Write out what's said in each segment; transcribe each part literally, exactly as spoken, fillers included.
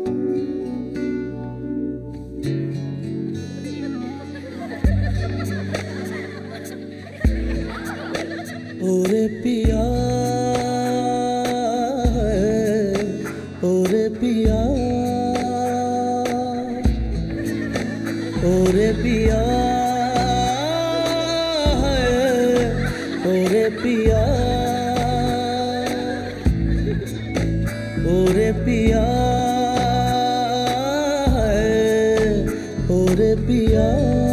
ओरे पिया ओरे पिया ओरे पिया ओरे पिया ओरे पिया ओरे पिया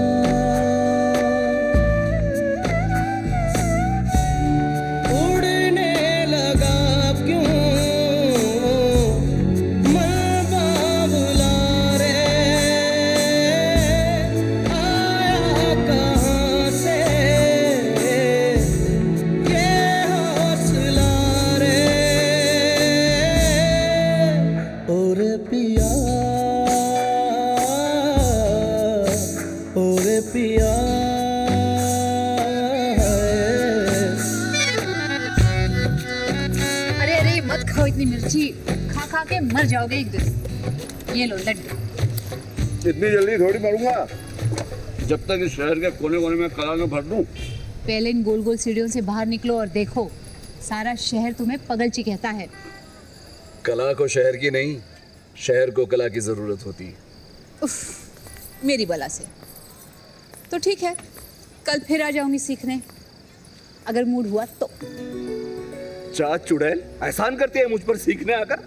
मिर्ची खा खा के मर जाओगे एक दिन। ये लो लड्डू। इतनी जल्दी थोड़ी मरूंगा, जब तक इस शहर के कोने कोने में कला में भर दूं। पहले इन गोल गोल सीढ़ियों से बाहर निकलो और देखो, सारा शहर तुम्हें पगलची कहता है। कला को शहर की नहीं, शहर को कला की जरूरत होती है। उफ, मेरी बला से। तो ठीक है, कल फिर आ जाऊंगी सीखने, अगर मूड हुआ तो। चाँद चुड़ैल एहसान करती है मुझ पर सीखने आकर।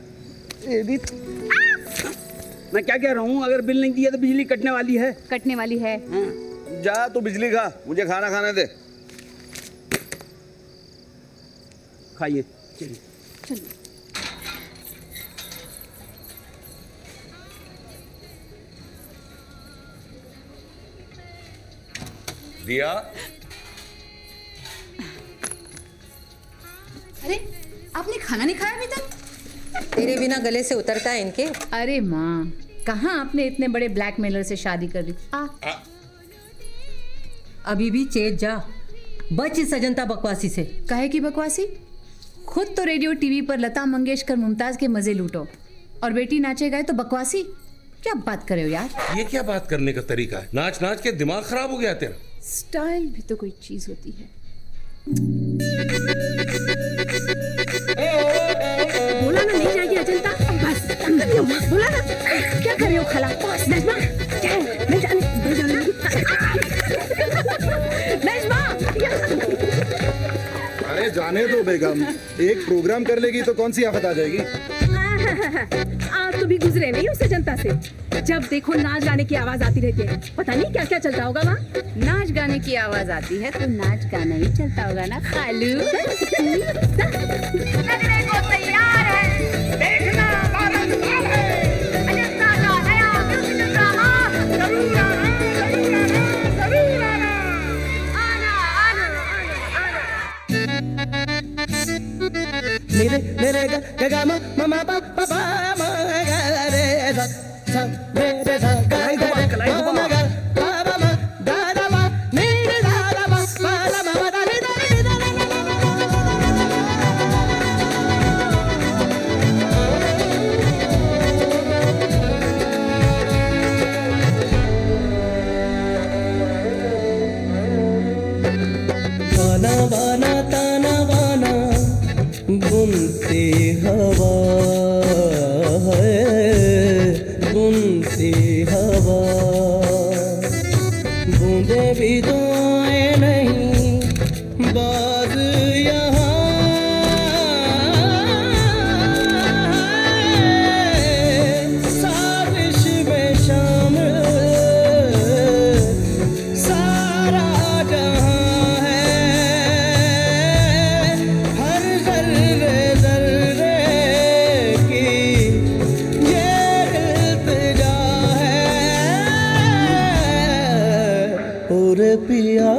मैं क्या कह रहा हूँ, अगर बिल नहीं दिया तो बिजली कटने वाली है। कटने वाली है। हाँ। जा तू बिजली खा, मुझे खाना खाने दे। खाइए चलिए चलिए। दिया। अरे आपने खाना नहीं खाया अभी तक? तेरे बिना गले से उतरता है इनके। अरे माँ, कहाँ आपने इतने बड़े ब्लैकमेलर से शादी कर दी? आ। आ। अभी भी चेत जा, बच इस अजंता बकवासी से। काहे की बकवासी? खुद तो रेडियो टीवी पर लता मंगेशकर मुमताज के मजे लूटो और बेटी नाचे गए तो बकवासी। क्या बात कर रहे हो यार? ये क्या बात करने का तरीका है? नाच नाच के दिमाग खराब हो गया तेरा। स्टाइल भी तो कोई चीज होती है। बोला ना नहीं जाएगी अजंता, बस कर रही हो, बोला ना। क्या कर रही हो खाला? नजमा क्या है? मैं जाने मैं जाने नजमा। अरे जाने दो बेगम, एक प्रोग्राम कर लेगी तो कौन सी आफत आ जाएगी। आप तो भी गुजरे नहीं उस अजंता से, जब देखो नाच गाने की आवाज आती रहती है। पता नहीं क्या क्या चलता होगा वहाँ। नाच गाने की आवाज आती है तो नाच गाना ही चलता होगा ना खालू। लगने को तैयार है, देखना बारह साल है। अजंता का नया म्यूजिक ड्रामा जरूर आना, जरूर आना, जरूर आना। आना आना आना मेरे मेरे ग ग ग म म म प प प म ग रे सा सा रे रे सा ग ग रे म म ग प प म ग द म नि रे सा द म प ल म द नि द नि द न गाना बाना ताना बाना बुनती हवा है, बुनती हवा। बूंदे भी तो आए नहीं बाज यहाँ, साजिश में शामिल सारा जहाँ है। हर जर्रे जर्रे की ये इल्तिजा है। ओरे पिया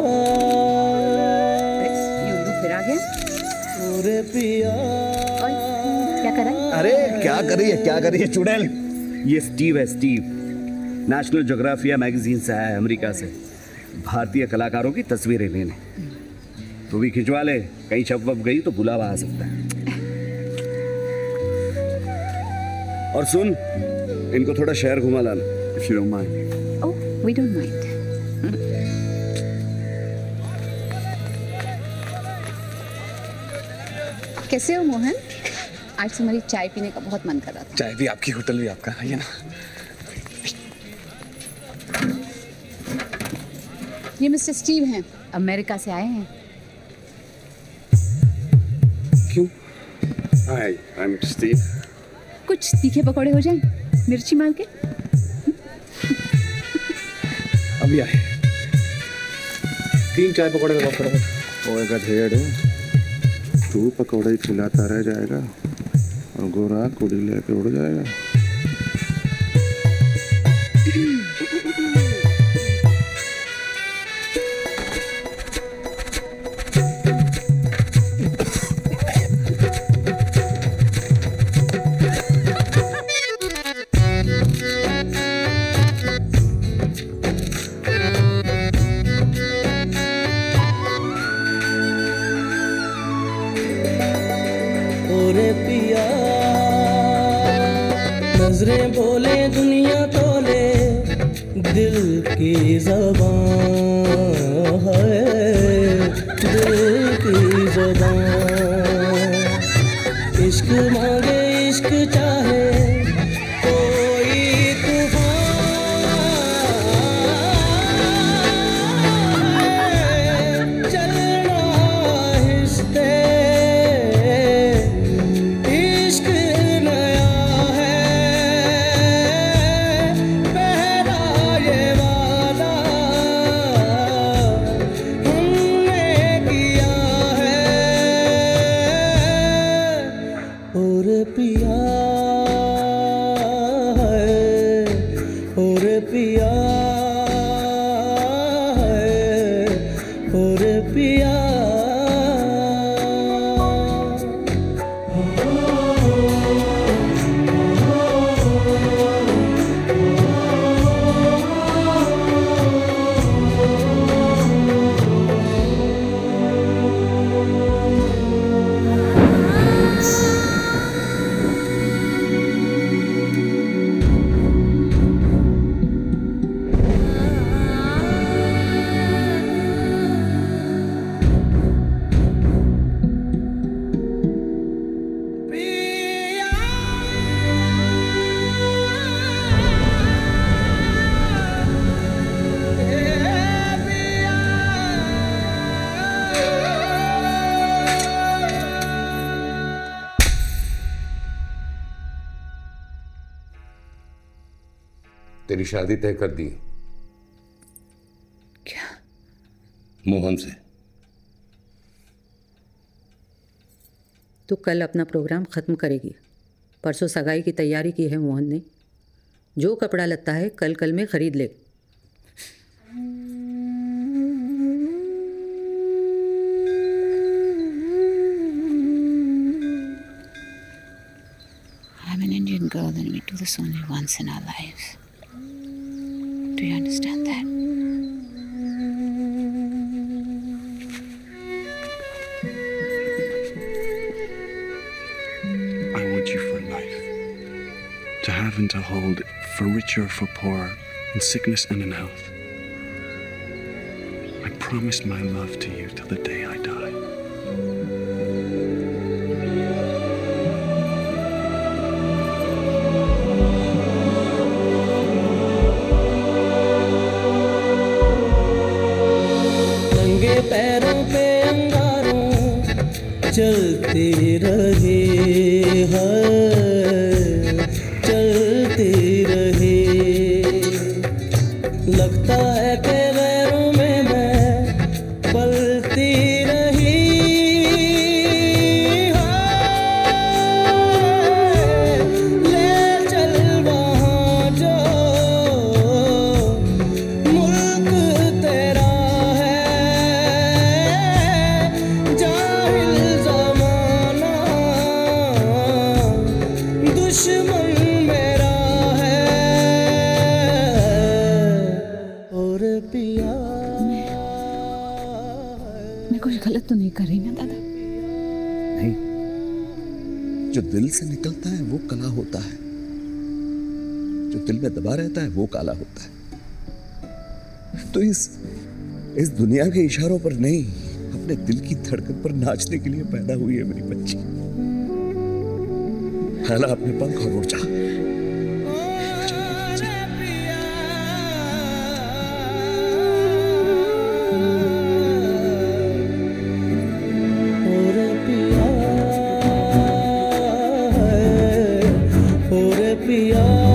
फिर आ गया। ओरे पिया क्या कर रहा है? अरे क्या कर रही है, क्या कर रही है चुड़ैल? ये स्टीव है, स्टीव। नेशनल ज्योग्राफिया मैगजीन से आया है अमेरिका से, भारतीय कलाकारों की तस्वीरें लेने। तू भी खिंचवा ले, कहीं छप वप गई तो बुलावा आ सकता है। और सुन, इनको थोड़ा शहर घुमा लाना। If you don't mind. Oh, we don't mind. कैसे हो मोहन? आज से हमारी चाय पीने का बहुत मन कर रहा था। चाय भी आपकी, होटल भी आपका, आइए ना। ये मिस्टर स्टीव हैं, अमेरिका से आए हैं। क्यों? Hi, I'm Steve. कुछ तीखे पकौड़े हो जाएं, मिर्ची मार के। अभी आए। तीन चाय पकौड़े का ऑफर होएगा ढेर। तू पकौड़े चिल्लाता रह जाएगा और गोरा कुड़ी लेके उड़ जाएगा। नजरें बोले दुनिया तोले दिल की ज़बान है, दिल की ज़बान। इश्क मांगे इश्क चाहे कोई तूफान, चलना हिस्से इश्क नया तेरी शादी तय कर दी। क्या? मोहन से। तू कल अपना प्रोग्राम ख़त्म करेगी। परसों सगाई की तैयारी की है मोहन ने। जो कपड़ा लगता है कल कल में ख़रीद ले। I'm an Indian girl and we do this only once in our lives. Do you understand that? I want you for life. To have and to hold, for richer, for poor, in sickness and in health. I promise my love to you till the day I die. पैरों पे अंगारों चलते रहे हैं, चलते रहे। लगता है कि गैरों में मैं पलती रही। ले चल वहाँ जो मुल्क तेरा दुश्मन मेरा है और पिया। मैं कुछ गलत तो नहीं कर रही ना दादा? नहीं, जो दिल से निकलता है वो कला होता है। जो दिल में दबा रहता है वो काला होता है। तो इस इस दुनिया के इशारों पर नहीं, अपने दिल की धड़कन पर नाचने के लिए पैदा हुई है मेरी बच्ची। फैला अपने पंख और उड़ जा। पिया